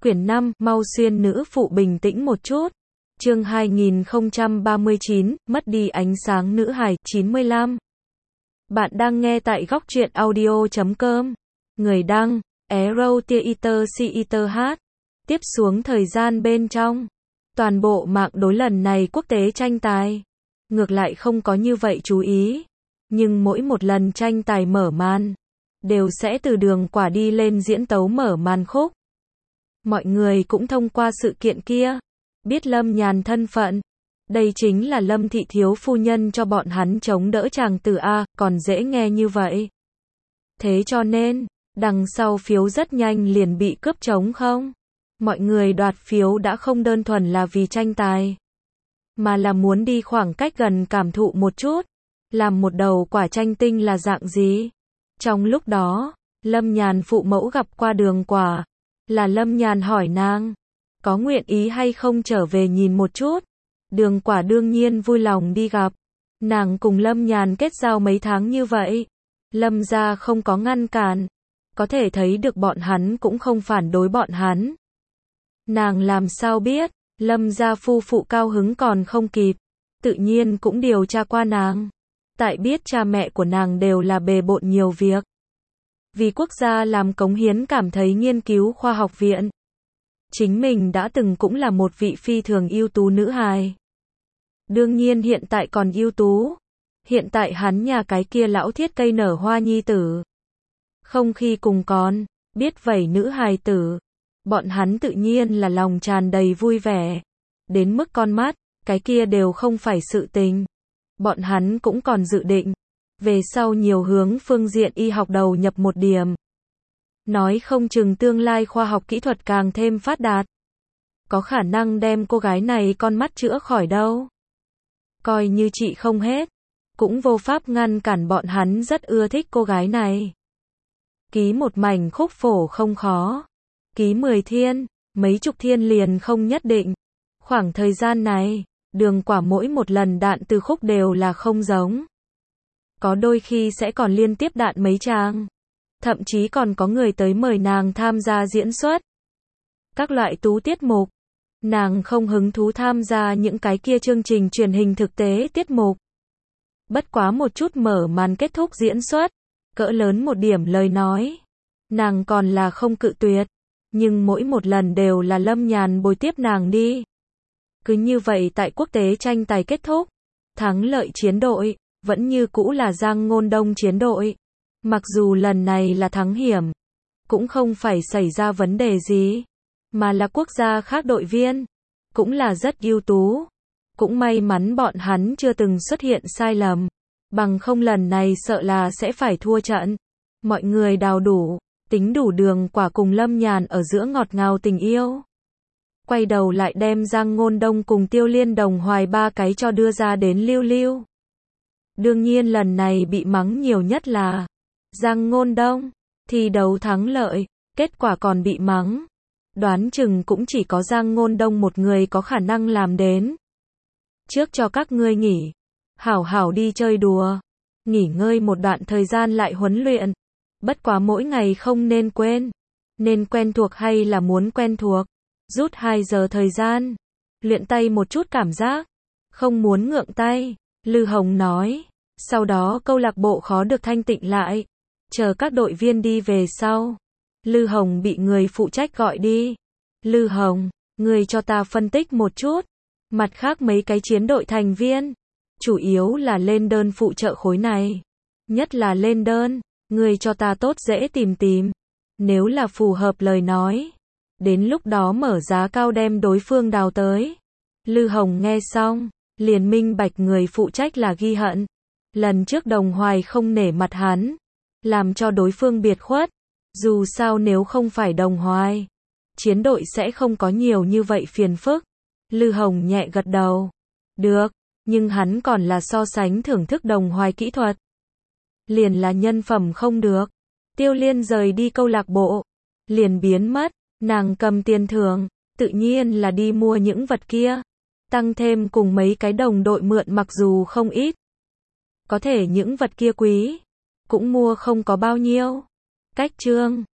Quyển 5, mau xuyên nữ phụ bình tĩnh một chút. Chương 2039, mất đi ánh sáng nữ hài, 95. Bạn đang nghe tại góc truyện audio.com. Người đăng, Arrow Theater CETH. Tiếp xuống thời gian bên trong. Toàn bộ mạng đối lần này quốc tế tranh tài. Ngược lại không có như vậy chú ý. Nhưng mỗi một lần tranh tài mở màn, đều sẽ từ Đường Quả đi lên diễn tấu mở màn khúc. Mọi người cũng thông qua sự kiện kia, biết Lâm Nhàn thân phận. Đây chính là Lâm thị thiếu phu nhân cho bọn hắn chống đỡ chàng tử A, còn dễ nghe như vậy. Thế cho nên, đằng sau phiếu rất nhanh liền bị cướp trống không. Mọi người đoạt phiếu đã không đơn thuần là vì tranh tài, mà là muốn đi khoảng cách gần cảm thụ một chút, làm một đầu quả tranh tinh là dạng gì. Trong lúc đó, Lâm Nhàn phụ mẫu gặp qua Đường Quả, là Lâm Nhàn hỏi nàng, có nguyện ý hay không trở về nhìn một chút. Đường Quả đương nhiên vui lòng đi gặp. Nàng cùng Lâm Nhàn kết giao mấy tháng như vậy, Lâm gia không có ngăn cản, có thể thấy được bọn hắn cũng không phản đối bọn hắn. Nàng làm sao biết, Lâm gia phu phụ cao hứng còn không kịp, tự nhiên cũng điều tra qua nàng. Tại biết cha mẹ của nàng đều là bề bộn nhiều việc, vì quốc gia làm cống hiến, cảm thấy nghiên cứu khoa học viện. Chính mình đã từng cũng là một vị phi thường ưu tú nữ hài. Đương nhiên hiện tại còn ưu tú. Hiện tại hắn nhà cái kia lão thiết cây nở hoa nhi tử, không khi cùng con, biết vẩy nữ hài tử. Bọn hắn tự nhiên là lòng tràn đầy vui vẻ. Đến mức con mắt, cái kia đều không phải sự tình. Bọn hắn cũng còn dự định về sau nhiều hướng phương diện y học đầu nhập một điểm. Nói không chừng tương lai khoa học kỹ thuật càng thêm phát đạt, có khả năng đem cô gái này con mắt chữa khỏi đâu. Coi như trị không hết, cũng vô pháp ngăn cản bọn hắn rất ưa thích cô gái này. Ký một mảnh khúc phổ không khó. Ký 10 thiên, mấy chục thiên liền không nhất định. Khoảng thời gian này, Đường Quả mỗi một lần đạn từ khúc đều là không giống. Có đôi khi sẽ còn liên tiếp đạn mấy trang. Thậm chí còn có người tới mời nàng tham gia diễn xuất các loại tú tiết mục. Nàng không hứng thú tham gia những cái kia chương trình truyền hình thực tế tiết mục. Bất quá một chút mở màn kết thúc diễn xuất, cỡ lớn một điểm lời nói, nàng còn là không cự tuyệt. Nhưng mỗi một lần đều là Lâm Nhàn bồi tiếp nàng đi. Cứ như vậy tại quốc tế tranh tài kết thúc, thắng lợi chiến đội vẫn như cũ là Giang Ngôn Đông chiến đội. Mặc dù lần này là thắng hiểm, cũng không phải xảy ra vấn đề gì, mà là quốc gia khác đội viên, cũng là rất ưu tú. Cũng may mắn bọn hắn chưa từng xuất hiện sai lầm, bằng không lần này sợ là sẽ phải thua trận. Mọi người đào đủ, tính đủ Đường Quả cùng Lâm Nhàn ở giữa ngọt ngào tình yêu. Quay đầu lại đem Giang Ngôn Đông cùng Tiêu Liên Đồng Hoài ba cái cho đưa ra đến lưu lưu. Đương nhiên lần này bị mắng nhiều nhất là Giang Ngôn Đông. Thi đấu thắng lợi, kết quả còn bị mắng. Đoán chừng cũng chỉ có Giang Ngôn Đông một người có khả năng làm đến. Trước cho các ngươi nghỉ, hảo hảo đi chơi đùa, nghỉ ngơi một đoạn thời gian lại huấn luyện. Bất quá mỗi ngày không nên quên, nên quen thuộc hay là muốn quen thuộc. Rút 2 giờ thời gian, luyện tay một chút cảm giác, không muốn ngượng tay. Lư Hồng nói, sau đó câu lạc bộ khó được thanh tịnh lại, chờ các đội viên đi về sau. Lư Hồng bị người phụ trách gọi đi. Lư Hồng, người cho ta phân tích một chút, mặt khác mấy cái chiến đội thành viên, chủ yếu là lên đơn phụ trợ khối này. Nhất là lên đơn, người cho ta tốt dễ tìm tìm. Nếu là phù hợp lời nói, đến lúc đó mở giá cao đem đối phương đào tới. Lư Hồng nghe xong, liền minh bạch người phụ trách là ghi hận. Lần trước Đồng Hoài không nể mặt hắn, làm cho đối phương biệt khuất. Dù sao nếu không phải Đồng Hoài, chiến đội sẽ không có nhiều như vậy phiền phức. Lư Hồng nhẹ gật đầu. Được, nhưng hắn còn là so sánh thưởng thức Đồng Hoài kỹ thuật. Liền là nhân phẩm không được. Tiêu Liên rời đi câu lạc bộ, liền biến mất. Nàng cầm tiền thưởng, tự nhiên là đi mua những vật kia. Tăng thêm cùng mấy cái đồng đội mượn mặc dù không ít, có thể những vật kia quý, cũng mua không có bao nhiêu. Cách chương